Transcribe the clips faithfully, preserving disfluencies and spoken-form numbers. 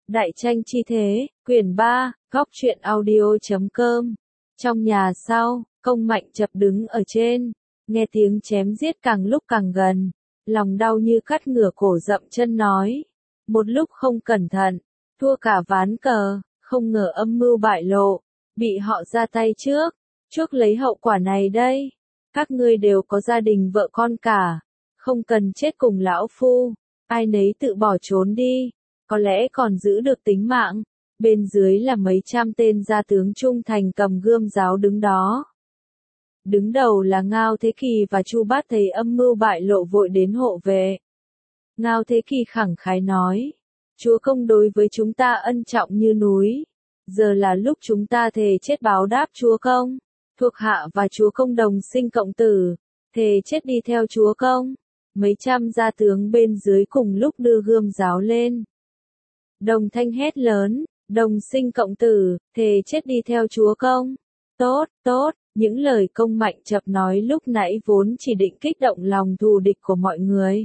Đại tranh chi thế, quyển ba, góc truyện audio.com. Trong nhà sau, Công Mạnh Chập đứng ở trên, nghe tiếng chém giết càng lúc càng gần, lòng đau như cắt ngửa cổ dậm chân nói. Một lúc không cẩn thận, thua cả ván cờ, không ngờ âm mưu bại lộ, bị họ ra tay trước, chuốc lấy hậu quả này đây. Các ngươi đều có gia đình vợ con cả, không cần chết cùng lão phu, ai nấy tự bỏ trốn đi, có lẽ còn giữ được tính mạng. Bên dưới là mấy trăm tên gia tướng trung thành cầm gươm giáo đứng đó. Đứng đầu là Ngao Thế Kỳ và Chu Bát thấy âm mưu bại lộ vội đến hộ vệ. Ngao Thế Kỳ khẳng khái nói, Chúa Công đối với chúng ta ân trọng như núi, giờ là lúc chúng ta thề chết báo đáp Chúa Công. Thuộc hạ và Chúa Công đồng sinh cộng tử, thề chết đi theo Chúa Công. Mấy trăm gia tướng bên dưới cùng lúc đưa gươm giáo lên. Đồng thanh hét lớn, đồng sinh cộng tử, thề chết đi theo Chúa Công. Tốt, tốt, những lời Công Mạnh Chập nói lúc nãy vốn chỉ định kích động lòng thù địch của mọi người.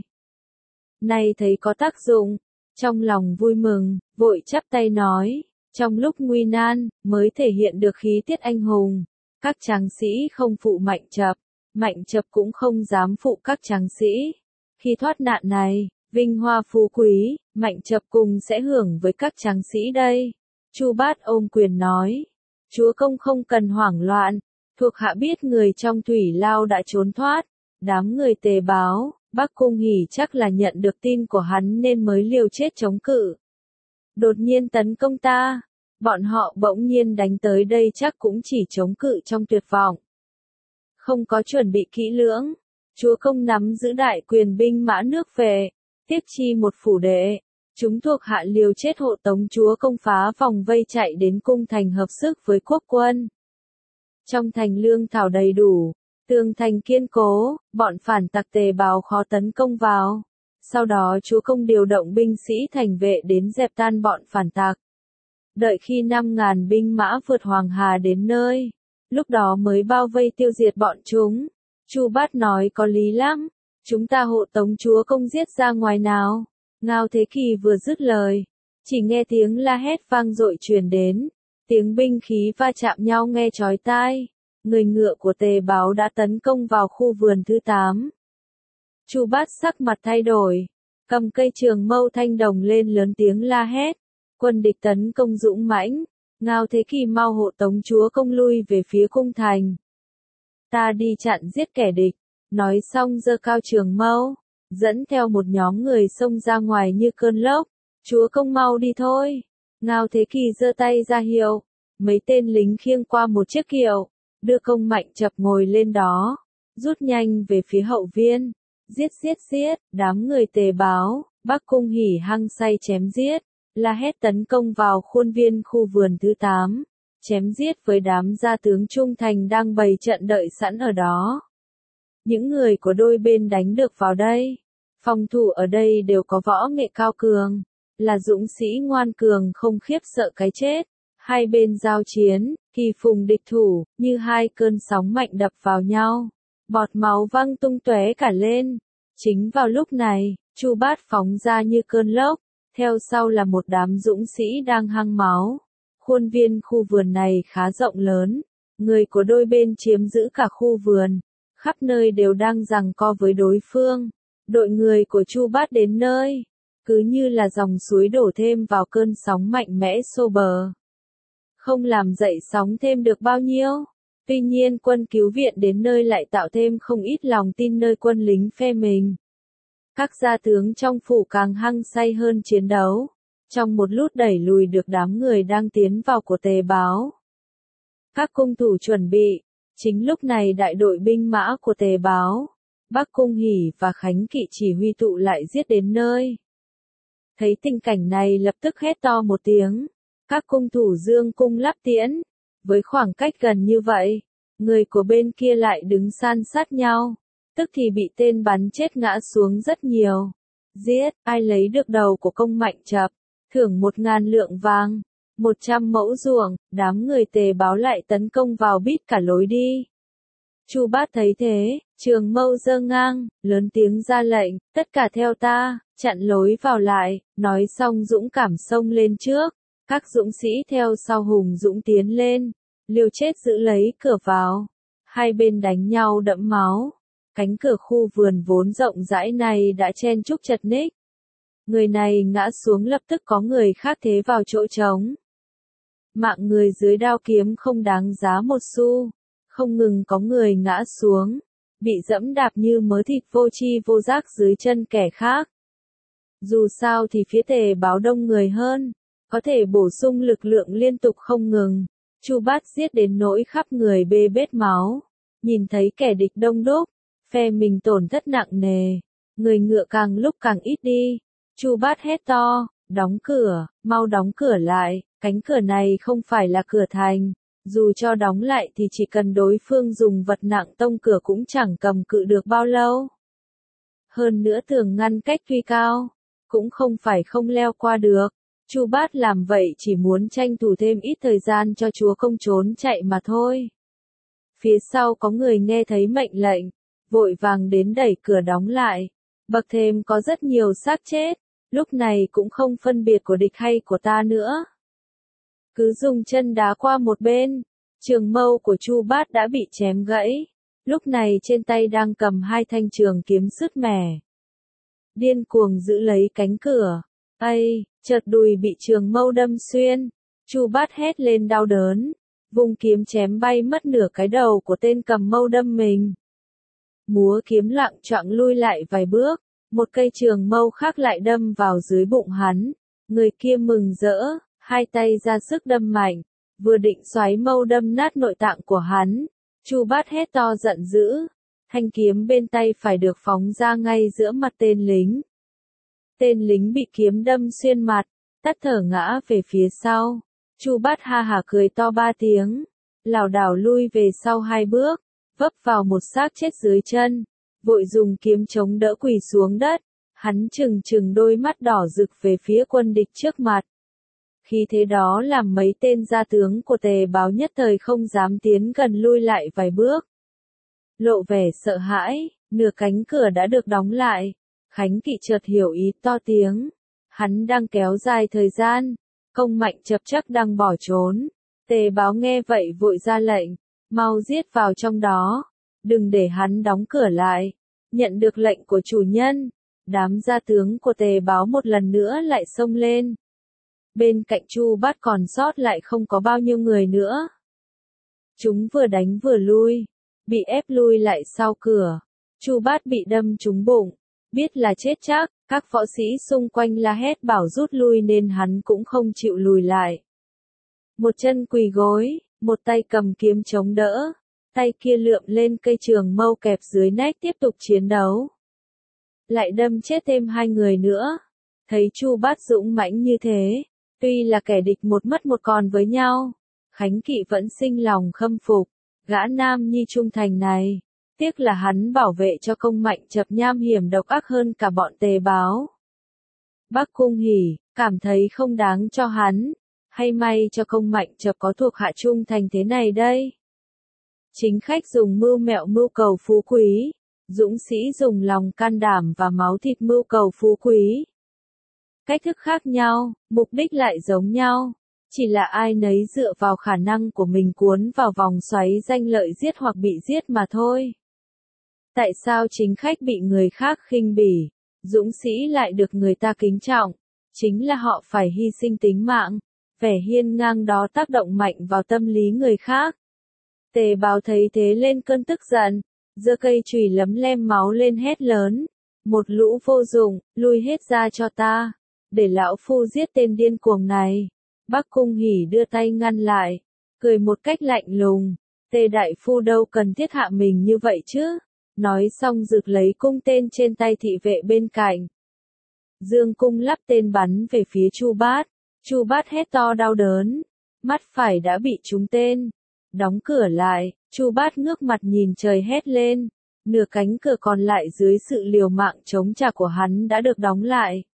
Nay thấy có tác dụng, trong lòng vui mừng, vội chắp tay nói, trong lúc nguy nan, mới thể hiện được khí tiết anh hùng. Các tráng sĩ không phụ Mạnh Chập, Mạnh Chập cũng không dám phụ các tráng sĩ. Khi thoát nạn này, vinh hoa phú quý, Mạnh Chập cùng sẽ hưởng với các tráng sĩ đây. Chu Bát ôm quyền nói, Chúa Công không cần hoảng loạn, thuộc hạ biết người trong thủy lao đã trốn thoát, đám người Tề báo, Bắc Cung Hỉ chắc là nhận được tin của hắn nên mới liều chết chống cự. Đột nhiên tấn công ta, bọn họ bỗng nhiên đánh tới đây chắc cũng chỉ chống cự trong tuyệt vọng. Không có chuẩn bị kỹ lưỡng, Chúa Công nắm giữ đại quyền binh mã nước về, tiếp chi một phủ đệ. Chúng thuộc hạ liều chết hộ tống Chúa Công phá vòng vây chạy đến cung thành hợp sức với quốc quân. Trong thành lương thảo đầy đủ, tường thành kiên cố, bọn phản tặc Tề báo khó tấn công vào. Sau đó Chúa Công điều động binh sĩ thành vệ đến dẹp tan bọn phản tặc. Đợi khi năm ngàn binh mã vượt Hoàng Hà đến nơi, lúc đó mới bao vây tiêu diệt bọn chúng. Chu Bát nói có lý lắm, chúng ta hộ tống Chúa Công giết ra ngoài nào. Ngao Thế Kỳ vừa dứt lời, chỉ nghe tiếng la hét vang dội truyền đến, tiếng binh khí va chạm nhau nghe chói tai. Người ngựa của Tề báo đã tấn công vào khu vườn thứ tám. Chu Bát sắc mặt thay đổi, cầm cây trường mâu thanh đồng lên lớn tiếng la hét, quân địch tấn công dũng mãnh, Ngao Thế Kỳ mau hộ tống Chúa Công lui về phía cung thành. Ta đi chặn giết kẻ địch, nói xong giơ cao trường mâu, dẫn theo một nhóm người xông ra ngoài như cơn lốc. Chúa Công mau đi thôi. Ngao Thế Kỳ giơ tay ra hiệu, mấy tên lính khiêng qua một chiếc kiệu, đưa Công Mạnh Chập ngồi lên đó, rút nhanh về phía hậu viên. Giết giết giết, đám người Tề báo, Bắc Cung Hỉ hăng say chém giết, la hét tấn công vào khuôn viên khu vườn thứ tám, chém giết với đám gia tướng trung thành đang bày trận đợi sẵn ở đó. Những người của đôi bên đánh được vào đây, phòng thủ ở đây đều có võ nghệ cao cường, là dũng sĩ ngoan cường không khiếp sợ cái chết. Hai bên giao chiến, kỳ phùng địch thủ, như hai cơn sóng mạnh đập vào nhau, bọt máu văng tung tóe cả lên. Chính vào lúc này, Chu Bát phóng ra như cơn lốc, theo sau là một đám dũng sĩ đang hăng máu. Khuôn viên khu vườn này khá rộng lớn, người của đôi bên chiếm giữ cả khu vườn, khắp nơi đều đang giằng co với đối phương. Đội người của Chu Bát đến nơi, cứ như là dòng suối đổ thêm vào cơn sóng mạnh mẽ xô bờ. Không làm dậy sóng thêm được bao nhiêu. Tuy nhiên quân cứu viện đến nơi lại tạo thêm không ít lòng tin nơi quân lính phe mình. Các gia tướng trong phủ càng hăng say hơn chiến đấu, trong một lút đẩy lùi được đám người đang tiến vào của Tề báo. Các cung thủ chuẩn bị, chính lúc này đại đội binh mã của Tề báo, Bắc Cung Hỉ và Khánh Kỵ chỉ huy tụ lại giết đến nơi. Thấy tình cảnh này lập tức hét to một tiếng, các cung thủ dương cung lắp tiễn, với khoảng cách gần như vậy, người của bên kia lại đứng san sát nhau, tức thì bị tên bắn chết ngã xuống rất nhiều. Giết, ai lấy được đầu của Công Mạnh Chập, thưởng một ngàn lượng vàng, một trăm mẫu ruộng. Đám người Tề báo lại tấn công vào bít cả lối đi. Chu Bát thấy thế, trường mâu giơ ngang, lớn tiếng ra lệnh, tất cả theo ta. chặn lối vào lại, nói xong dũng cảm xông lên trước, các dũng sĩ theo sau hùng dũng tiến lên, liều chết giữ lấy cửa vào, hai bên đánh nhau đẫm máu, cánh cửa khu vườn vốn rộng rãi này đã chen chúc chật ních. Người này ngã xuống lập tức có người khác thế vào chỗ trống. Mạng người dưới đao kiếm không đáng giá một xu, không ngừng có người ngã xuống, bị dẫm đạp như mớ thịt vô tri vô giác dưới chân kẻ khác. Dù sao thì phía Tề Báo đông người hơn, có thể bổ sung lực lượng liên tục không ngừng. Chu Bát giết đến nỗi khắp người bê bết máu, nhìn thấy kẻ địch đông đúc, phe mình tổn thất nặng nề, người ngựa càng lúc càng ít đi. Chu Bát hét to, đóng cửa, mau đóng cửa lại, cánh cửa này không phải là cửa thành, dù cho đóng lại thì chỉ cần đối phương dùng vật nặng tông cửa cũng chẳng cầm cự được bao lâu. Hơn nữa tường ngăn cách tuy cao, cũng không phải không leo qua được. Chu Bát làm vậy chỉ muốn tranh thủ thêm ít thời gian cho chúa công trốn chạy mà thôi. Phía sau có người nghe thấy mệnh lệnh, vội vàng đến đẩy cửa đóng lại. Bậc thềm có rất nhiều xác chết, lúc này cũng không phân biệt của địch hay của ta nữa. Cứ dùng chân đá qua một bên, trường mâu của Chu Bát đã bị chém gãy, lúc này trên tay đang cầm hai thanh trường kiếm sứt mẻ. Điên cuồng giữ lấy cánh cửa, ây, chợt đùi bị trường mâu đâm xuyên, Chu Bát hét lên đau đớn, vùng kiếm chém bay mất nửa cái đầu của tên cầm mâu đâm mình. Múa kiếm lặng choạng lui lại vài bước, một cây trường mâu khác lại đâm vào dưới bụng hắn, người kia mừng rỡ, hai tay ra sức đâm mạnh, vừa định xoáy mâu đâm nát nội tạng của hắn, Chu Bát hét to giận dữ, thanh kiếm bên tay phải được phóng ra ngay giữa mặt tên lính. Tên lính bị kiếm đâm xuyên mặt, tắt thở ngã về phía sau. Chu Bát ha hả cười to ba tiếng, lảo đảo lui về sau hai bước, vấp vào một xác chết dưới chân, vội dùng kiếm chống đỡ quỳ xuống đất. Hắn trừng trừng đôi mắt đỏ rực về phía quân địch trước mặt. Khi thế đó làm mấy tên gia tướng của Tề Báo nhất thời không dám tiến gần, lui lại vài bước. Lộ vẻ sợ hãi, nửa cánh cửa đã được đóng lại. Khánh Kỵ chợt hiểu ý, to tiếng. Hắn đang kéo dài thời gian, Công Mạnh chập chắc đang bỏ trốn. Tề Báo nghe vậy vội ra lệnh, mau giết vào trong đó, đừng để hắn đóng cửa lại. Nhận được lệnh của chủ nhân, đám gia tướng của Tề Báo một lần nữa lại xông lên. Bên cạnh Chu Bát còn sót lại không có bao nhiêu người nữa. Chúng vừa đánh vừa lui, bị ép lui lại sau cửa. Chu Bát bị đâm trúng bụng, biết là chết chắc, các võ sĩ xung quanh la hét bảo rút lui nên hắn cũng không chịu lùi lại. Một chân quỳ gối, một tay cầm kiếm chống đỡ, tay kia lượm lên cây trường mâu kẹp dưới nách tiếp tục chiến đấu. Lại đâm chết thêm hai người nữa. Thấy Chu Bát dũng mãnh như thế, tuy là kẻ địch một mất một còn với nhau, Khánh Kỵ vẫn sinh lòng khâm phục, gã nam nhi trung thành này. Tiếc là hắn bảo vệ cho Công Mạnh chập nham hiểm độc ác hơn cả bọn Tề Báo. Bắc Cung Hỉ, cảm thấy không đáng cho hắn, hay may cho Công Mạnh chập có thuộc hạ trung thành thế này đây. Chính khách dùng mưu mẹo mưu cầu phú quý, dũng sĩ dùng lòng can đảm và máu thịt mưu cầu phú quý. Cách thức khác nhau, mục đích lại giống nhau, chỉ là ai nấy dựa vào khả năng của mình cuốn vào vòng xoáy danh lợi giết hoặc bị giết mà thôi. Tại sao chính khách bị người khác khinh bỉ, dũng sĩ lại được người ta kính trọng? Chính là họ phải hy sinh tính mạng, vẻ hiên ngang đó tác động mạnh vào tâm lý người khác. Tề Báo thấy thế lên cơn tức giận, giơ cây chùy lấm lem máu lên hét lớn, một lũ vô dụng, lui hết ra cho ta, để lão phu giết tên điên cuồng này. Bắc Cung Hỉ đưa tay ngăn lại, cười một cách lạnh lùng, Tề đại phu đâu cần thiết hạ mình như vậy chứ. Nói xong rực lấy cung tên trên tay thị vệ bên cạnh. Dương cung lắp tên bắn về phía Chu Bát. Chu Bát hét to đau đớn, mắt phải đã bị trúng tên. Đóng cửa lại, Chu Bát ngước mặt nhìn trời hét lên. Nửa cánh cửa còn lại dưới sự liều mạng chống trả của hắn đã được đóng lại.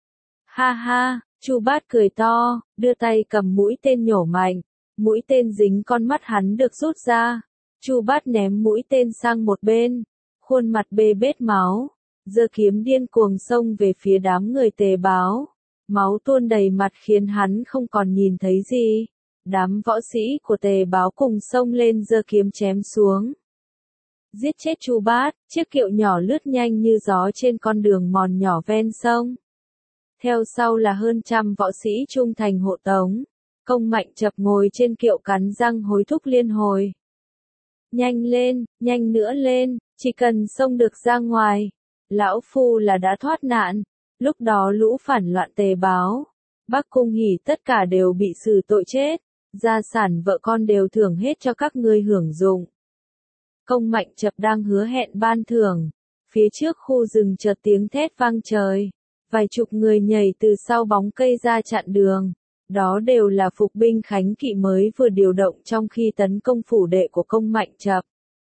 Ha ha, Chu Bát cười to, đưa tay cầm mũi tên nhổ mạnh. Mũi tên dính con mắt hắn được rút ra. Chu Bát ném mũi tên sang một bên, khuôn mặt bê bết máu, giơ kiếm điên cuồng xông về phía đám người Tề báo. Máu tuôn đầy mặt khiến hắn không còn nhìn thấy gì. Đám võ sĩ của Tề báo cùng xông lên giơ kiếm chém xuống. Giết chết Chu Bát, chiếc kiệu nhỏ lướt nhanh như gió trên con đường mòn nhỏ ven sông. Theo sau là hơn trăm võ sĩ trung thành hộ tống. Công Mạnh Chập ngồi trên kiệu cắn răng hối thúc liên hồi. Nhanh lên, nhanh nữa lên, chỉ cần xông được ra ngoài. Lão Phu là đã thoát nạn. Lúc đó lũ phản loạn Tề báo, Bắc Cung Hỉ tất cả đều bị xử tội chết. Gia sản vợ con đều thưởng hết cho các ngươi hưởng dụng. Công Mạnh Chập đang hứa hẹn ban thưởng. Phía trước khu rừng chợt tiếng thét vang trời. Vài chục người nhảy từ sau bóng cây ra chặn đường. Đó đều là phục binh khánh kỵ mới vừa điều động trong khi tấn công phủ đệ của Công Mạnh Chập.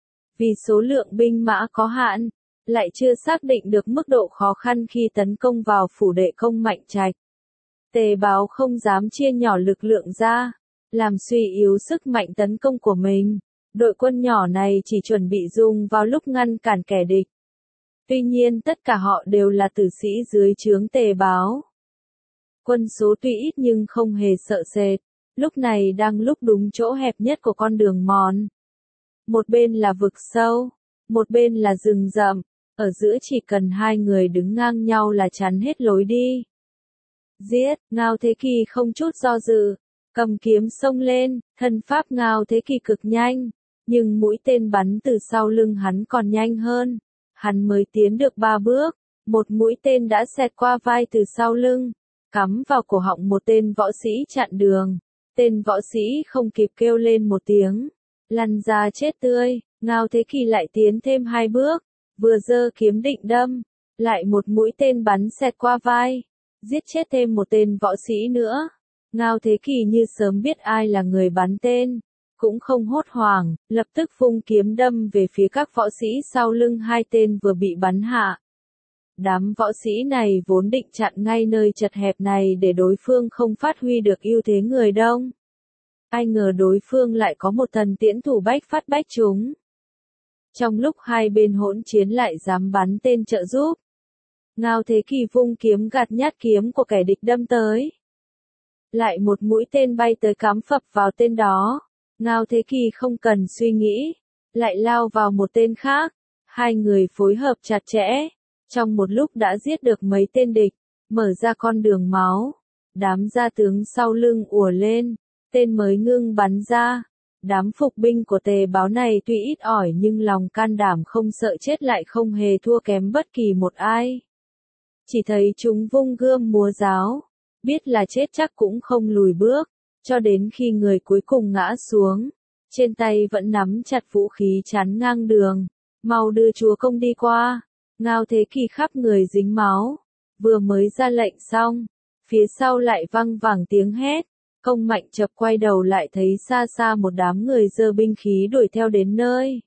Vì số lượng binh mã có hạn, lại chưa xác định được mức độ khó khăn khi tấn công vào phủ đệ Công Mạnh Trạch. Tề báo không dám chia nhỏ lực lượng ra, làm suy yếu sức mạnh tấn công của mình. Đội quân nhỏ này chỉ chuẩn bị dùng vào lúc ngăn cản kẻ địch. Tuy nhiên tất cả họ đều là tử sĩ dưới trướng Tề báo. Quân số tuy ít nhưng không hề sợ sệt, lúc này đang lúc đúng chỗ hẹp nhất của con đường mòn. Một bên là vực sâu, một bên là rừng rậm, ở giữa chỉ cần hai người đứng ngang nhau là chắn hết lối đi. Giết, Ngao Thế Kỳ không chút do dự, cầm kiếm xông lên, thân pháp Ngao Thế Kỳ cực nhanh, nhưng mũi tên bắn từ sau lưng hắn còn nhanh hơn. Hắn mới tiến được ba bước, một mũi tên đã xẹt qua vai từ sau lưng, cắm vào cổ họng một tên võ sĩ chặn đường. Tên võ sĩ không kịp kêu lên một tiếng, lăn ra chết tươi. Ngao Thế Kỳ lại tiến thêm hai bước, vừa giơ kiếm định đâm, lại một mũi tên bắn xẹt qua vai, giết chết thêm một tên võ sĩ nữa. Ngao Thế Kỳ như sớm biết ai là người bắn tên, cũng không hốt hoảng, lập tức vung kiếm đâm về phía các võ sĩ sau lưng hai tên vừa bị bắn hạ. Đám võ sĩ này vốn định chặn ngay nơi chật hẹp này để đối phương không phát huy được ưu thế người đông. Ai ngờ đối phương lại có một thần tiễn thủ bách phát bách trúng. Trong lúc hai bên hỗn chiến lại dám bắn tên trợ giúp. Ngao Thế Kỳ vung kiếm gạt nhát kiếm của kẻ địch đâm tới. Lại một mũi tên bay tới cắm phập vào tên đó. Ngao Thế Kỳ không cần suy nghĩ, lại lao vào một tên khác. Hai người phối hợp chặt chẽ, trong một lúc đã giết được mấy tên địch, mở ra con đường máu. Đám gia tướng sau lưng ùa lên, tên mới ngưng bắn ra. Đám phục binh của Tề báo này tuy ít ỏi nhưng lòng can đảm không sợ chết lại không hề thua kém bất kỳ một ai. Chỉ thấy chúng vung gươm múa giáo, biết là chết chắc cũng không lùi bước, cho đến khi người cuối cùng ngã xuống, trên tay vẫn nắm chặt vũ khí chắn ngang đường, mau đưa chúa công đi qua. Ngao Thế Kỳ khắp người dính máu, vừa mới ra lệnh xong, phía sau lại văng vẳng tiếng hét. Công Mạnh Chập quay đầu lại thấy xa xa một đám người giơ binh khí đuổi theo đến nơi.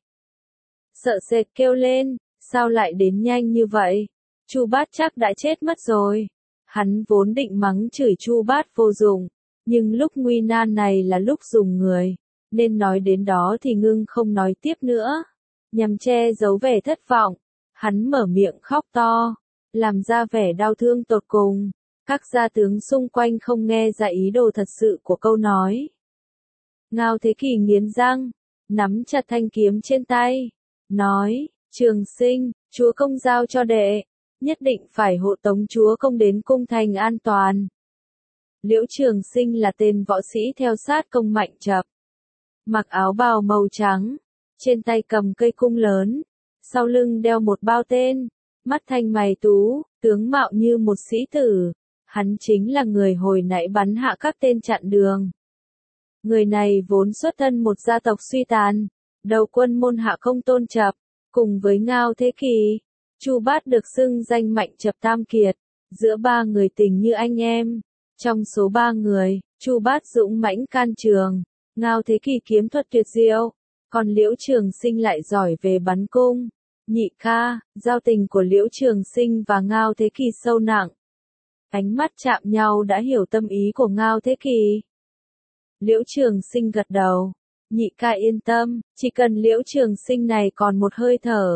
Sợ sệt kêu lên, sao lại đến nhanh như vậy? Chu Bát chắc đã chết mất rồi. Hắn vốn định mắng chửi Chu Bát vô dụng, nhưng lúc nguy nan này là lúc dùng người, nên nói đến đó thì ngưng không nói tiếp nữa. Nhằm che giấu vẻ thất vọng, hắn mở miệng khóc to, làm ra vẻ đau thương tột cùng. Các gia tướng xung quanh không nghe ra ý đồ thật sự của câu nói. Ngao Thế Kỳ nghiến răng, nắm chặt thanh kiếm trên tay, nói, Trường Sinh, chúa công giao cho đệ, nhất định phải hộ tống chúa công đến cung thành an toàn. Liễu Trường Sinh là tên võ sĩ theo sát Công Mạnh Chập. Mặc áo bào màu trắng, trên tay cầm cây cung lớn, sau lưng đeo một bao tên, mắt thanh mày tú, tướng mạo như một sĩ tử. Hắn chính là người hồi nãy bắn hạ các tên chặn đường. Người này vốn xuất thân một gia tộc suy tàn, đầu quân môn Hạ Công Tôn Chập, cùng với Ngao Thế Kỳ, Chu Bát được xưng danh Mạnh Chập Tam Kiệt, giữa ba người tình như anh em. Trong số ba người, Chu Bát dũng mãnh can trường, Ngao Thế Kỳ kiếm thuật tuyệt diệu, còn Liễu Trường Sinh lại giỏi về bắn cung. Nhị ca, giao tình của Liễu Trường Sinh và Ngao Thế Kỳ sâu nặng. Ánh mắt chạm nhau đã hiểu tâm ý của Ngao Thế Kỳ. Liễu Trường Sinh gật đầu. Nhị ca yên tâm, chỉ cần Liễu Trường Sinh này còn một hơi thở,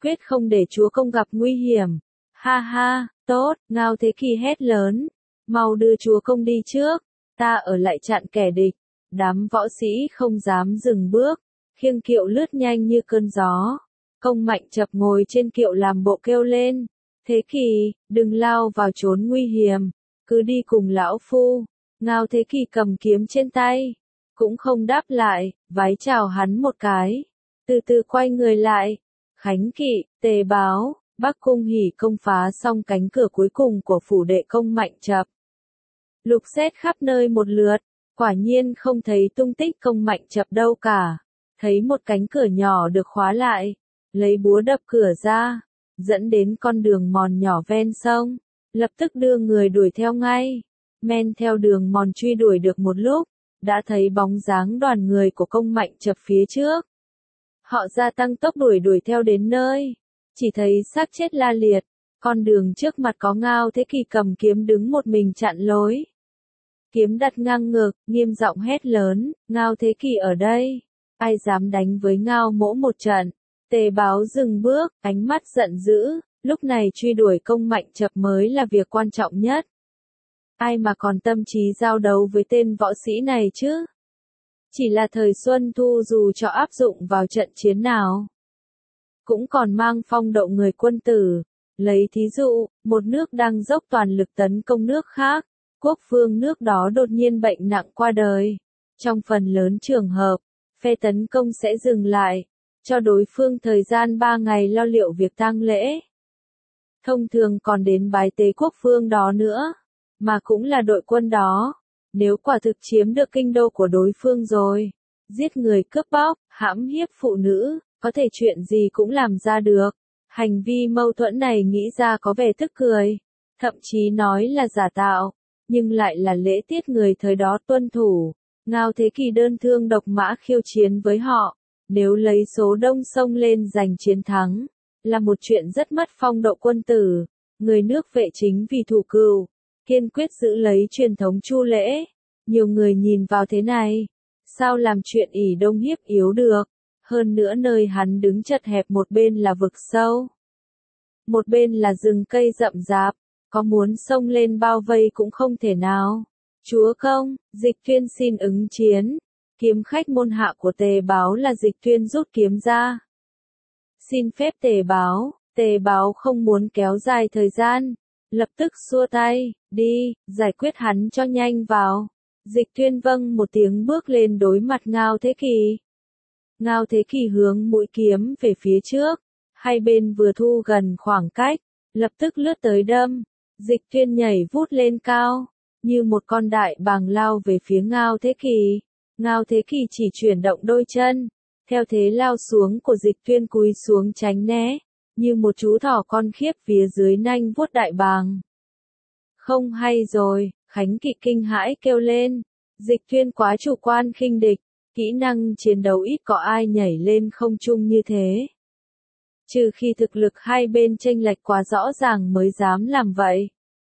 quyết không để chúa công gặp nguy hiểm. Ha ha, tốt, Ngao Thế Kỳ hét lớn, mau đưa chúa công đi trước, ta ở lại chặn kẻ địch. Đám võ sĩ không dám dừng bước, khiêng kiệu lướt nhanh như cơn gió. Công Mạnh Chập ngồi trên kiệu làm bộ kêu lên, Thế Kỳ, đừng lao vào chốn nguy hiểm, cứ đi cùng lão phu. Ngao Thế Kỳ cầm kiếm trên tay, cũng không đáp lại, vái chào hắn một cái, từ từ quay người lại. Khánh Kỵ, Tề báo, Bắc Cung Hỉ công phá xong cánh cửa cuối cùng của phủ đệ Công Mạnh Chập. Lục xét khắp nơi một lượt, quả nhiên không thấy tung tích Công Mạnh Chập đâu cả. Thấy một cánh cửa nhỏ được khóa lại, lấy búa đập cửa ra, dẫn đến con đường mòn nhỏ ven sông, lập tức đưa người đuổi theo ngay. Men theo đường mòn truy đuổi được một lúc, đã thấy bóng dáng đoàn người của Công Mạnh Chập phía trước. Họ gia tăng tốc đuổi đuổi theo đến nơi, chỉ thấy xác chết la liệt, con đường trước mặt có Ngao Thế Kỳ cầm kiếm đứng một mình chặn lối. Kiếm đặt ngang ngực, nghiêm giọng hét lớn, Ngao Thế Kỳ ở đây, ai dám đánh với Ngao mỗ một trận. Tề báo dừng bước, ánh mắt giận dữ, lúc này truy đuổi Công Mạnh Chập mới là việc quan trọng nhất. Ai mà còn tâm trí giao đấu với tên võ sĩ này chứ? Chỉ là thời xuân thu dù cho áp dụng vào trận chiến nào, cũng còn mang phong độ người quân tử. Lấy thí dụ, một nước đang dốc toàn lực tấn công nước khác, quốc vương nước đó đột nhiên bệnh nặng qua đời. Trong phần lớn trường hợp, phe tấn công sẽ dừng lại, cho đối phương thời gian ba ngày lo liệu việc tang lễ. Thông thường còn đến bái tế quốc vương đó nữa, mà cũng là đội quân đó. Nếu quả thực chiếm được kinh đô của đối phương rồi, giết người cướp bóc, hãm hiếp phụ nữ, có thể chuyện gì cũng làm ra được. Hành vi mâu thuẫn này nghĩ ra có vẻ tức cười, thậm chí nói là giả tạo, nhưng lại là lễ tiết người thời đó tuân thủ. Ngao Thế Kỳ đơn thương độc mã khiêu chiến với họ, nếu lấy số đông xông lên giành chiến thắng, là một chuyện rất mất phong độ quân tử. Người nước Vệ chính vì thủ cừu, kiên quyết giữ lấy truyền thống chu lễ. Nhiều người nhìn vào thế này, sao làm chuyện ỷ đông hiếp yếu được. Hơn nữa nơi hắn đứng chật hẹp, một bên là vực sâu, một bên là rừng cây rậm rạp, có muốn xông lên bao vây cũng không thể nào. Chúa công, Dịch Tuyên xin ứng chiến. Kiếm khách môn hạ của Tề báo là Dịch Tuyên rút kiếm ra. Xin phép Tề báo. Tề báo không muốn kéo dài thời gian, lập tức xua tay, đi, giải quyết hắn cho nhanh vào. Dịch Tuyên vâng một tiếng bước lên đối mặt Ngao Thế Kỳ. Ngao Thế Kỳ hướng mũi kiếm về phía trước, hai bên vừa thu gần khoảng cách, lập tức lướt tới đâm. Dịch Tuyên nhảy vút lên cao, như một con đại bàng lao về phía Ngao Thế Kỳ. Ngao Thế Kỳ chỉ chuyển động đôi chân, theo thế lao xuống của Dịch Tuyên cúi xuống tránh né, như một chú thỏ con khiếp phía dưới nanh vuốt đại bàng. Không hay rồi, Khánh Kỵ kinh hãi kêu lên, Dịch Tuyên quá chủ quan khinh địch, kỹ năng chiến đấu ít có ai nhảy lên không trung như thế. Trừ khi thực lực hai bên chênh lệch quá rõ ràng mới dám làm vậy.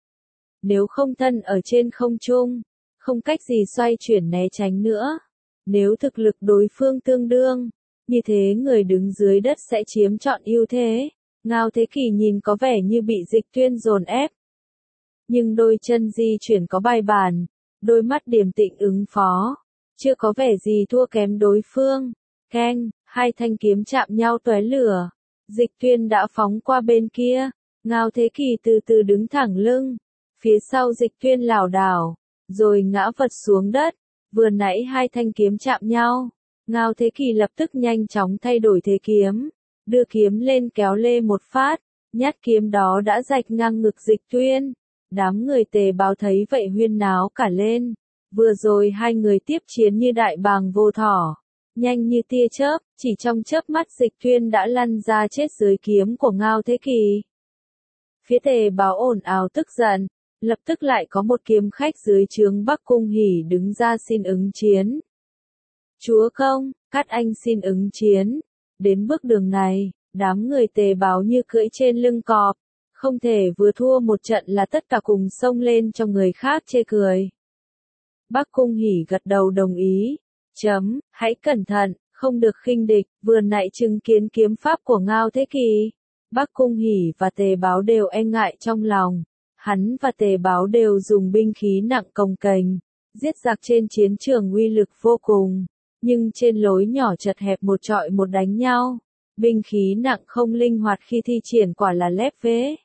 Nếu không thân ở trên không trung, không cách gì xoay chuyển né tránh nữa. Nếu thực lực đối phương tương đương, như thế người đứng dưới đất sẽ chiếm trọn ưu thế. Ngao Thế Kỳ nhìn có vẻ như bị Dịch Tuyên dồn ép, nhưng đôi chân di chuyển có bài bản, đôi mắt điềm tĩnh ứng phó, chưa có vẻ gì thua kém đối phương. Keng, hai thanh kiếm chạm nhau tóe lửa. Dịch Tuyên đã phóng qua bên kia. Ngao Thế Kỳ từ từ đứng thẳng lưng, phía sau Dịch Tuyên lảo đảo, rồi ngã vật xuống đất. Vừa nãy hai thanh kiếm chạm nhau, Ngao Thế Kỳ lập tức nhanh chóng thay đổi thế kiếm, đưa kiếm lên kéo lê một phát, nhát kiếm đó đã rạch ngang ngực Dịch Tuyên. Đám người Tề báo thấy vậy huyên náo cả lên. Vừa rồi hai người tiếp chiến như đại bàng vô thỏ, nhanh như tia chớp, chỉ trong chớp mắt Dịch Tuyên đã lăn ra chết dưới kiếm của Ngao Thế Kỳ. Phía Tề báo ồn ào tức giận, lập tức lại có một kiếm khách dưới trướng Bắc Cung Hỉ đứng ra xin ứng chiến. Chúa công, các anh xin ứng chiến. Đến bước đường này, đám người Tề báo như cưỡi trên lưng cọp, không thể vừa thua một trận là tất cả cùng xông lên cho người khác chê cười. Bắc Cung Hỉ gật đầu đồng ý. Chấm, hãy cẩn thận, không được khinh địch, vừa nãy chứng kiến kiếm pháp của Ngao Thế Kỳ. Bắc Cung Hỉ và Tề Báo đều e ngại trong lòng. Hắn và Tề Báo đều dùng binh khí nặng cồng kềnh, giết giặc trên chiến trường uy lực vô cùng, nhưng trên lối nhỏ chật hẹp một trọi một đánh nhau, binh khí nặng không linh hoạt khi thi triển quả là lép vế.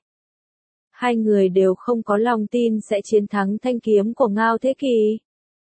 Hai người đều không có lòng tin sẽ chiến thắng thanh kiếm của Ngao Thế Kỳ.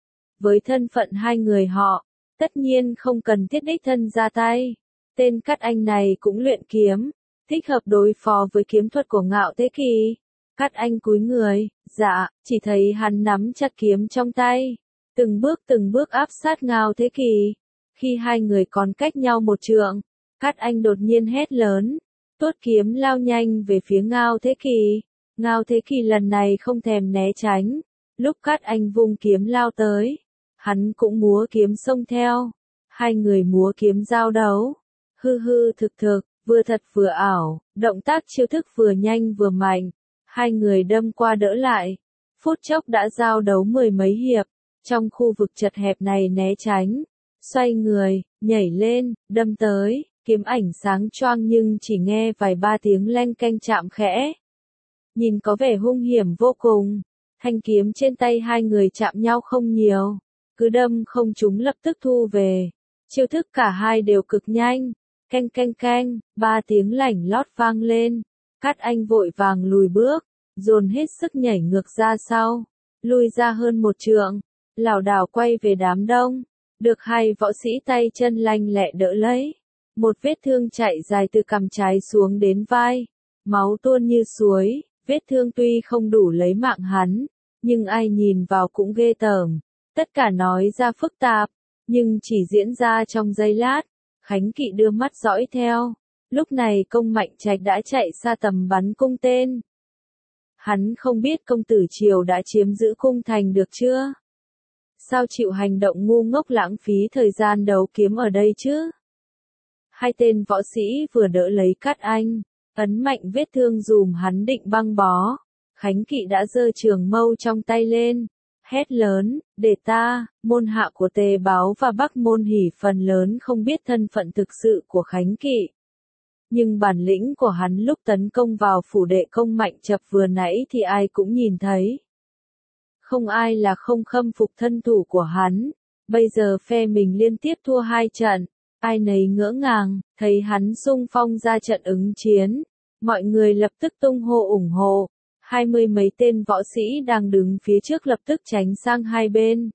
Với thân phận hai người họ, tất nhiên không cần thiết đích thân ra tay. Tên Cát Anh này cũng luyện kiếm, thích hợp đối phó với kiếm thuật của Ngao Thế Kỳ. Cát Anh cúi người, dạ, chỉ thấy hắn nắm chặt kiếm trong tay, từng bước từng bước áp sát Ngao Thế Kỳ. Khi hai người còn cách nhau một trượng, Cát Anh đột nhiên hét lớn, tuốt kiếm lao nhanh về phía Ngao Thế Kỳ. Ngao Thế Kỳ lần này không thèm né tránh, lúc Cát Anh vung kiếm lao tới, hắn cũng múa kiếm xông theo. Hai người múa kiếm giao đấu, hư hư thực thực, vừa thật vừa ảo, động tác chiêu thức vừa nhanh vừa mạnh. Hai người đâm qua đỡ lại, phút chốc đã giao đấu mười mấy hiệp, trong khu vực chật hẹp này né tránh, xoay người, nhảy lên, đâm tới, kiếm ảnh sáng choang nhưng chỉ nghe vài ba tiếng leng keng chạm khẽ. Nhìn có vẻ hung hiểm vô cùng, thanh kiếm trên tay hai người chạm nhau không nhiều, cứ đâm không trúng lập tức thu về. Chiêu thức cả hai đều cực nhanh, canh canh canh, ba tiếng lảnh lót vang lên. Cát Anh vội vàng lùi bước, dồn hết sức nhảy ngược ra sau, lùi ra hơn một trượng, lảo đảo quay về đám đông, được hai võ sĩ tay chân lanh lẹ đỡ lấy. Một vết thương chạy dài từ cằm trái xuống đến vai, máu tuôn như suối, vết thương tuy không đủ lấy mạng hắn, nhưng ai nhìn vào cũng ghê tởm, tất cả nói ra phức tạp, nhưng chỉ diễn ra trong giây lát. Khánh Kỵ đưa mắt dõi theo. Lúc này Công Mạnh Trạch đã chạy xa tầm bắn cung tên. Hắn không biết công tử Triều đã chiếm giữ cung thành được chưa? Sao chịu hành động ngu ngốc lãng phí thời gian đấu kiếm ở đây chứ? Hai tên võ sĩ vừa đỡ lấy Cát Anh, ấn mạnh vết thương dùm hắn định băng bó. Khánh Kỵ đã giơ trường mâu trong tay lên, hét lớn, để ta, môn hạ của Tề Báo và Bắc Môn Hỉ phần lớn không biết thân phận thực sự của Khánh Kỵ. Nhưng bản lĩnh của hắn lúc tấn công vào phủ đệ Công Mạnh Chập vừa nãy thì ai cũng nhìn thấy. Không ai là không khâm phục thân thủ của hắn, bây giờ phe mình liên tiếp thua hai trận, ai nấy ngỡ ngàng, thấy hắn xung phong ra trận ứng chiến, mọi người lập tức tung hô ủng hộ. Hai mươi mấy tên võ sĩ đang đứng phía trước lập tức tránh sang hai bên.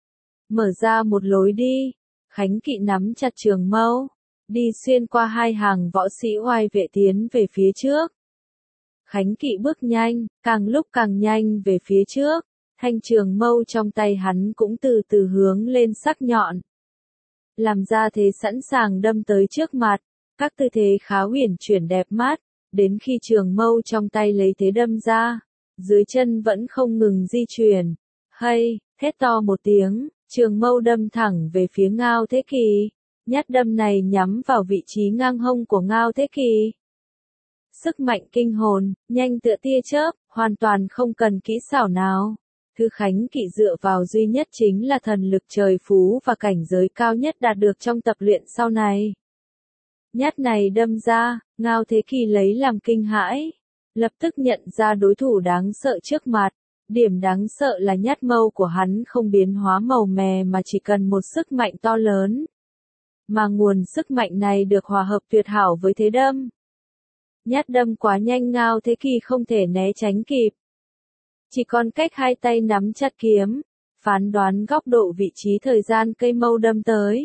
Mở ra một lối đi, Khánh Kỵ nắm chặt trường mâu, đi xuyên qua hai hàng võ sĩ oai vệ tiến về phía trước. Khánh Kỵ bước nhanh, càng lúc càng nhanh về phía trước, thanh trường mâu trong tay hắn cũng từ từ hướng lên sắc nhọn. Làm ra thế sẵn sàng đâm tới trước mặt, các tư thế khá uyển chuyển đẹp mắt. Đến khi trường mâu trong tay lấy thế đâm ra, dưới chân vẫn không ngừng di chuyển. Hay, thét to một tiếng, trường mâu đâm thẳng về phía Ngao Thế Kỳ. Nhát đâm này nhắm vào vị trí ngang hông của Ngao Thế Kỳ. Sức mạnh kinh hồn, nhanh tựa tia chớp, hoàn toàn không cần kỹ xảo nào. Thứ Khánh Kỵ dựa vào duy nhất chính là thần lực trời phú và cảnh giới cao nhất đạt được trong tập luyện sau này. Nhát này đâm ra, Ngao Thế Kỳ lấy làm kinh hãi, lập tức nhận ra đối thủ đáng sợ trước mặt. Điểm đáng sợ là nhát mâu của hắn không biến hóa màu mè mà chỉ cần một sức mạnh to lớn. Mà nguồn sức mạnh này được hòa hợp tuyệt hảo với thế đâm. Nhát đâm quá nhanh Ngao Thế Kỳ không thể né tránh kịp. Chỉ còn cách hai tay nắm chặt kiếm, phán đoán góc độ vị trí thời gian cây mâu đâm tới.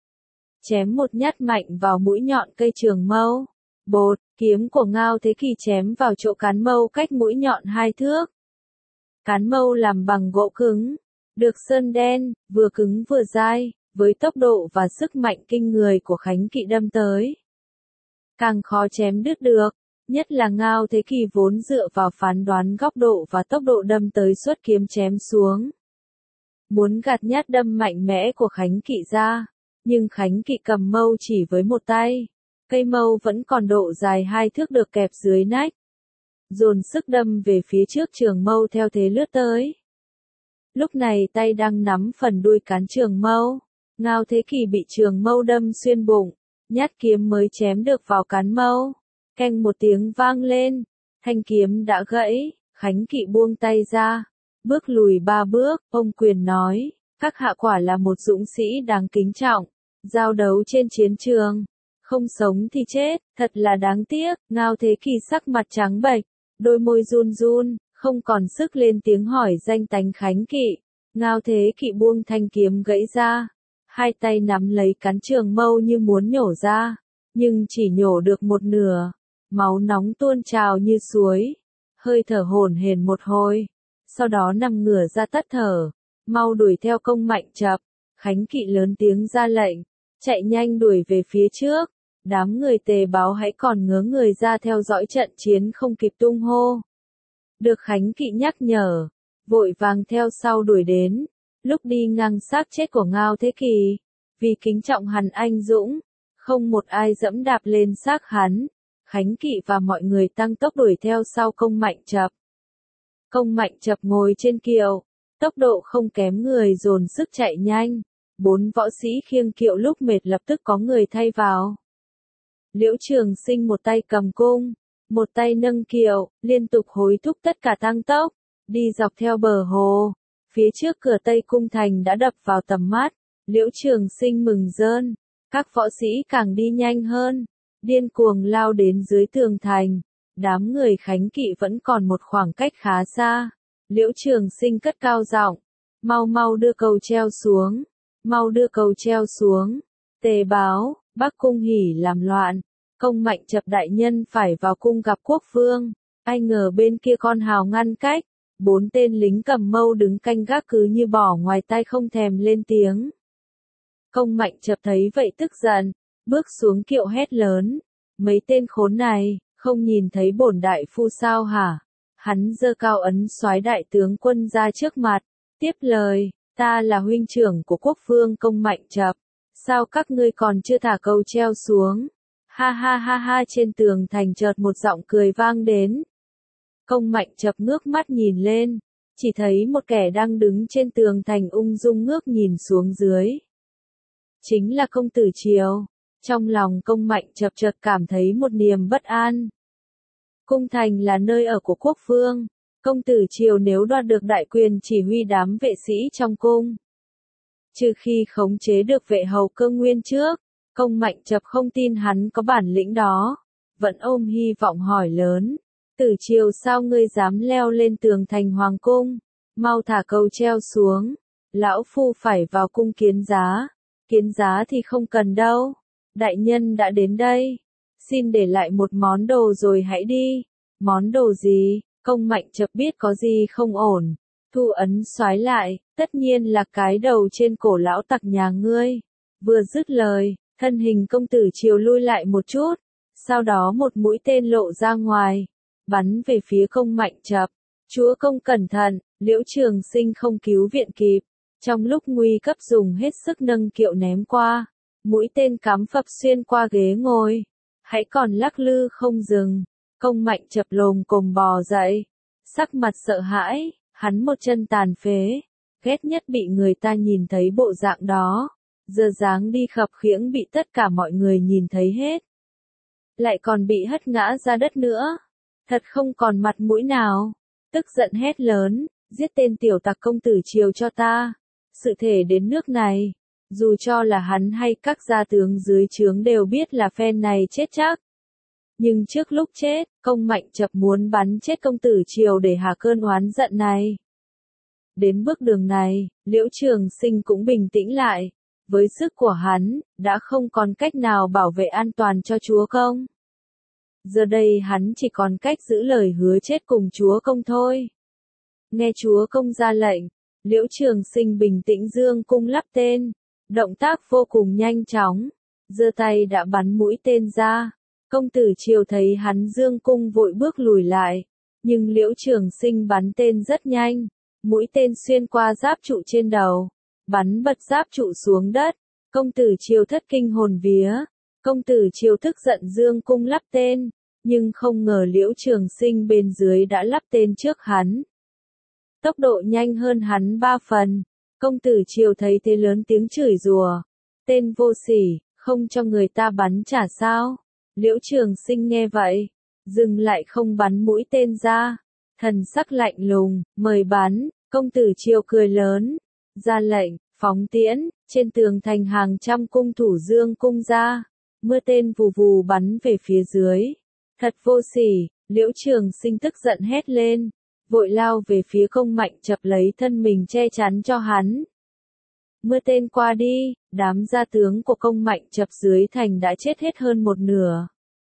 Chém một nhát mạnh vào mũi nhọn cây trường mâu. Bột, kiếm của Ngao Thế Kỳ chém vào chỗ cán mâu cách mũi nhọn hai thước. Cán mâu làm bằng gỗ cứng, được sơn đen, vừa cứng vừa dai, với tốc độ và sức mạnh kinh người của Khánh Kỵ đâm tới. Càng khó chém đứt được, nhất là Ngao Thế Kỳ vốn dựa vào phán đoán góc độ và tốc độ đâm tới xuất kiếm chém xuống. Muốn gạt nhát đâm mạnh mẽ của Khánh Kỵ ra, nhưng Khánh Kỵ cầm mâu chỉ với một tay. Cây mâu vẫn còn độ dài hai thước được kẹp dưới nách. Dồn sức đâm về phía trước trường mâu theo thế lướt tới. Lúc này tay đang nắm phần đuôi cán trường mâu. Ngao Thế Kỳ bị trường mâu đâm xuyên bụng. Nhát kiếm mới chém được vào cán mâu. Keng một tiếng vang lên, thanh kiếm đã gãy, Khánh Kỵ buông tay ra, bước lùi ba bước, ông quyền nói, các hạ quả là một dũng sĩ đáng kính trọng, giao đấu trên chiến trường, không sống thì chết, thật là đáng tiếc. Ngao Thế Kỳ sắc mặt trắng bệch, đôi môi run run, không còn sức lên tiếng hỏi danh tánh Khánh Kỵ. Ngao Thế Kỵ buông thanh kiếm gãy ra, hai tay nắm lấy cán trường mâu như muốn nhổ ra, nhưng chỉ nhổ được một nửa, máu nóng tuôn trào như suối, hơi thở hổn hển một hồi, sau đó nằm ngửa ra tắt thở, mau đuổi theo Công Mạnh Chập. Khánh Kỵ lớn tiếng ra lệnh, chạy nhanh đuổi về phía trước, đám người Tề Báo hãy còn ngớ người ra theo dõi trận chiến không kịp tung hô. Được Khánh Kỵ nhắc nhở, vội vàng theo sau đuổi đến, lúc đi ngang xác chết của Ngao Thế Kỳ, vì kính trọng hắn anh dũng, không một ai dẫm đạp lên xác hắn, Khánh Kỵ và mọi người tăng tốc đuổi theo sau Công Mạnh Chập. Công Mạnh Chập ngồi trên kiệu, tốc độ không kém người dồn sức chạy nhanh, bốn võ sĩ khiêng kiệu lúc mệt lập tức có người thay vào. Liễu Trường Sinh một tay cầm cung, một tay nâng kiệu, liên tục hối thúc tất cả tăng tốc, đi dọc theo bờ hồ, phía trước cửa Tây Cung Thành đã đập vào tầm mắt, Liễu Trường Sinh mừng rơn, các võ sĩ càng đi nhanh hơn, điên cuồng lao đến dưới tường thành, đám người Khánh Kỵ vẫn còn một khoảng cách khá xa, Liễu Trường Sinh cất cao giọng, mau mau đưa cầu treo xuống, mau đưa cầu treo xuống. Tề Báo, Bắc Cung Hỉ làm loạn, Công Mạnh Chập đại nhân phải vào cung gặp quốc vương, ai ngờ bên kia con hào ngăn cách, bốn tên lính cầm mâu đứng canh gác cứ như bỏ ngoài tai không thèm lên tiếng. Công Mạnh Chập thấy vậy tức giận, bước xuống kiệu hét lớn, mấy tên khốn này, không nhìn thấy bổn đại phu sao hả? Hắn giơ cao ấn soái đại tướng quân ra trước mặt, tiếp lời, ta là huynh trưởng của quốc vương Công Mạnh Chập, sao các ngươi còn chưa thả câu treo xuống? Ha ha ha ha, trên tường thành chợt một giọng cười vang đến. Công Mạnh Chập ngước mắt nhìn lên, chỉ thấy một kẻ đang đứng trên tường thành ung dung ngước nhìn xuống dưới. Chính là công tử Triều. Trong lòng Công Mạnh Chập chợt cảm thấy một niềm bất an. Cung thành là nơi ở của quốc vương, công tử Triều nếu đoạt được đại quyền chỉ huy đám vệ sĩ trong cung, trừ khi khống chế được vệ hầu Cơ Nguyên trước, Công Mạnh Chập không tin hắn có bản lĩnh đó, vẫn ôm hy vọng hỏi lớn, tử Triều sao ngươi dám leo lên tường thành hoàng cung, mau thả câu treo xuống, lão phu phải vào cung kiến giá, kiến giá thì không cần đâu, đại nhân đã đến đây, xin để lại một món đồ rồi hãy đi. Món đồ gì? Công Mạnh Chập biết có gì không ổn, thu ấn soái lại, tất nhiên là cái đầu trên cổ lão tặc nhà ngươi. Vừa dứt lời, thân hình công tử Triều lui lại một chút, sau đó một mũi tên lộ ra ngoài, bắn về phía Công Mạnh Chập. Chúa công cẩn thận, Liễu Trường Sinh không cứu viện kịp, trong lúc nguy cấp dùng hết sức nâng kiệu ném qua, mũi tên cắm phập xuyên qua ghế ngồi, hãy còn lắc lư không dừng. Công Mạnh Chập lồm cồm bò dậy, sắc mặt sợ hãi, hắn một chân tàn phế, ghét nhất bị người ta nhìn thấy bộ dạng đó, giờ dáng đi khập khiễng bị tất cả mọi người nhìn thấy hết. Lại còn bị hất ngã ra đất nữa, thật không còn mặt mũi nào, tức giận hét lớn, giết tên tiểu tặc công tử Triều cho ta, sự thể đến nước này, dù cho là hắn hay các gia tướng dưới trướng đều biết là phen này chết chắc. Nhưng trước lúc chết, Công Mạnh Chập muốn bắn chết công tử Triều để hạ cơn oán giận này. Đến bước đường này, Liễu Trường Sinh cũng bình tĩnh lại, với sức của hắn, đã không còn cách nào bảo vệ an toàn cho chúa công. Giờ đây hắn chỉ còn cách giữ lời hứa chết cùng chúa công thôi. Nghe chúa công ra lệnh, Liễu Trường Sinh bình tĩnh dương cung lắp tên, động tác vô cùng nhanh chóng, giơ tay đã bắn mũi tên ra. Công tử Triều thấy hắn dương cung vội bước lùi lại, nhưng Liễu Trường Sinh bắn tên rất nhanh, mũi tên xuyên qua giáp trụ trên đầu, bắn bật giáp trụ xuống đất, công tử Triều thất kinh hồn vía, công tử Triều tức giận dương cung lắp tên, nhưng không ngờ Liễu Trường Sinh bên dưới đã lắp tên trước hắn. Tốc độ nhanh hơn hắn ba phần, công tử Triều thấy thế lớn tiếng chửi rủa, tên vô sỉ, không cho người ta bắn trả sao? Liễu Trường Sinh nghe vậy, dừng lại không bắn mũi tên ra, thần sắc lạnh lùng, mời bắn, công tử Triều cười lớn, ra lệnh, phóng tiễn, trên tường thành hàng trăm cung thủ dương cung ra, mưa tên vù vù bắn về phía dưới. Thật vô sỉ, Liễu Trường Sinh tức giận hét lên, vội lao về phía Công Mạnh Chập lấy thân mình che chắn cho hắn. Mưa tên qua đi, đám gia tướng của Công Mạnh Chập dưới thành đã chết hết hơn một nửa.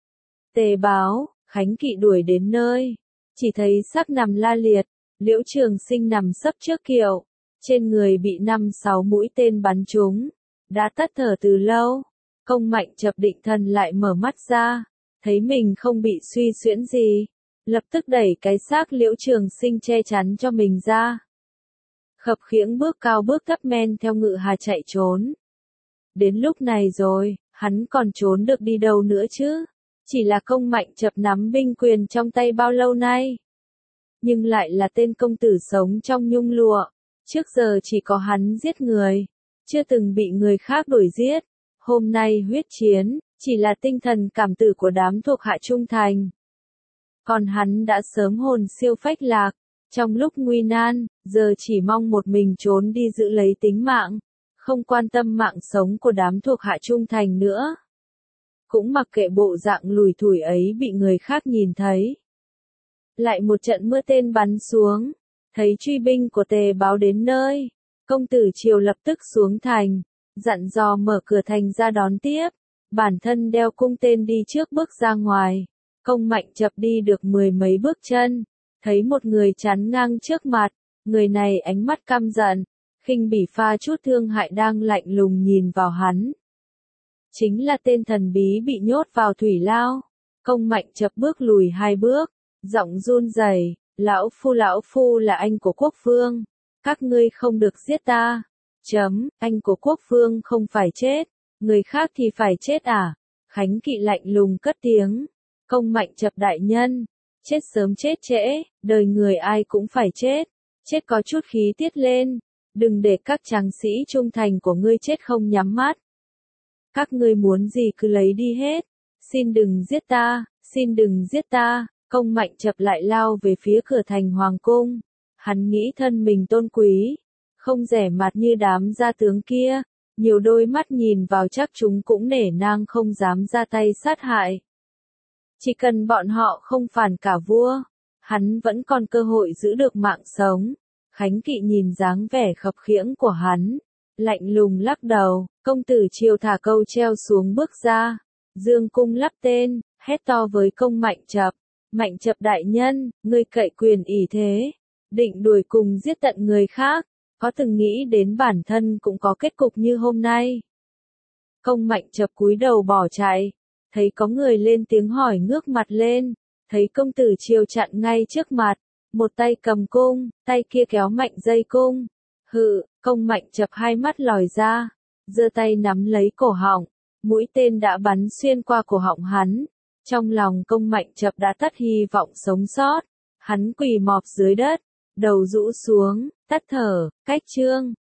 Tề Báo, Khánh Kỵ đuổi đến nơi, chỉ thấy xác nằm la liệt, Liễu Trường Sinh nằm sấp trước kiệu, trên người bị năm sáu mũi tên bắn trúng, đã tắt thở từ lâu. Công Mạnh Chập định thần lại mở mắt ra, thấy mình không bị suy xuyễn gì, lập tức đẩy cái xác Liễu Trường Sinh che chắn cho mình ra. Khập khiễng bước cao bước thấp men theo Ngự Hà chạy trốn. Đến lúc này rồi, hắn còn trốn được đi đâu nữa chứ? Chỉ là Công Mạnh Chập nắm binh quyền trong tay bao lâu nay? Nhưng lại là tên công tử sống trong nhung lụa, trước giờ chỉ có hắn giết người, chưa từng bị người khác đuổi giết. Hôm nay huyết chiến, chỉ là tinh thần cảm tử của đám thuộc hạ trung thành. Còn hắn đã sớm hồn siêu phách lạc, trong lúc nguy nan, giờ chỉ mong một mình trốn đi giữ lấy tính mạng, không quan tâm mạng sống của đám thuộc hạ trung thành nữa. Cũng mặc kệ bộ dạng lùi thủi ấy bị người khác nhìn thấy. Lại một trận mưa tên bắn xuống, thấy truy binh của Tề Báo đến nơi, công tử Triều lập tức xuống thành, dặn dò mở cửa thành ra đón tiếp, bản thân đeo cung tên đi trước bước ra ngoài. Công Mạnh Chập đi được mười mấy bước chân, thấy một người chắn ngang trước mặt, người này ánh mắt căm giận, khinh bỉ pha chút thương hại đang lạnh lùng nhìn vào hắn. Chính là tên thần bí bị nhốt vào thủy lao. Công Mạnh Chập bước lùi hai bước, giọng run rẩy, lão phu lão phu là anh của quốc vương, các ngươi không được giết ta. Chấm, anh của quốc vương không phải chết, người khác thì phải chết à? Khánh Kỵ lạnh lùng cất tiếng. Công Mạnh Chập đại nhân, chết sớm chết trễ, đời người ai cũng phải chết, chết có chút khí tiết lên, đừng để các tráng sĩ trung thành của ngươi chết không nhắm mắt. Các ngươi muốn gì cứ lấy đi hết, xin đừng giết ta, xin đừng giết ta. Công Mạnh Chập lại lao về phía cửa thành hoàng cung, hắn nghĩ thân mình tôn quý, không rẻ mặt như đám gia tướng kia, nhiều đôi mắt nhìn vào chắc chúng cũng nể nang không dám ra tay sát hại. Chỉ cần bọn họ không phản cả vua, hắn vẫn còn cơ hội giữ được mạng sống. Khánh Kỵ nhìn dáng vẻ khập khiễng của hắn, lạnh lùng lắc đầu, công tử Triều thả câu treo xuống bước ra, dương cung lắp tên, hét to với Công Mạnh Chập, Mạnh Chập đại nhân, ngươi cậy quyền ỷ thế, định đuổi cùng giết tận người khác, có từng nghĩ đến bản thân cũng có kết cục như hôm nay. Công Mạnh Chập cúi đầu bỏ chạy, thấy có người lên tiếng hỏi ngước mặt lên, thấy công tử Triều chặn ngay trước mặt, một tay cầm cung, tay kia kéo mạnh dây cung. Hự, Công Mạnh Chập hai mắt lòi ra, giơ tay nắm lấy cổ họng, mũi tên đã bắn xuyên qua cổ họng hắn. Trong lòng Công Mạnh Chập đã tắt hy vọng sống sót, hắn quỳ mọp dưới đất, đầu rũ xuống, tắt thở, cách chương.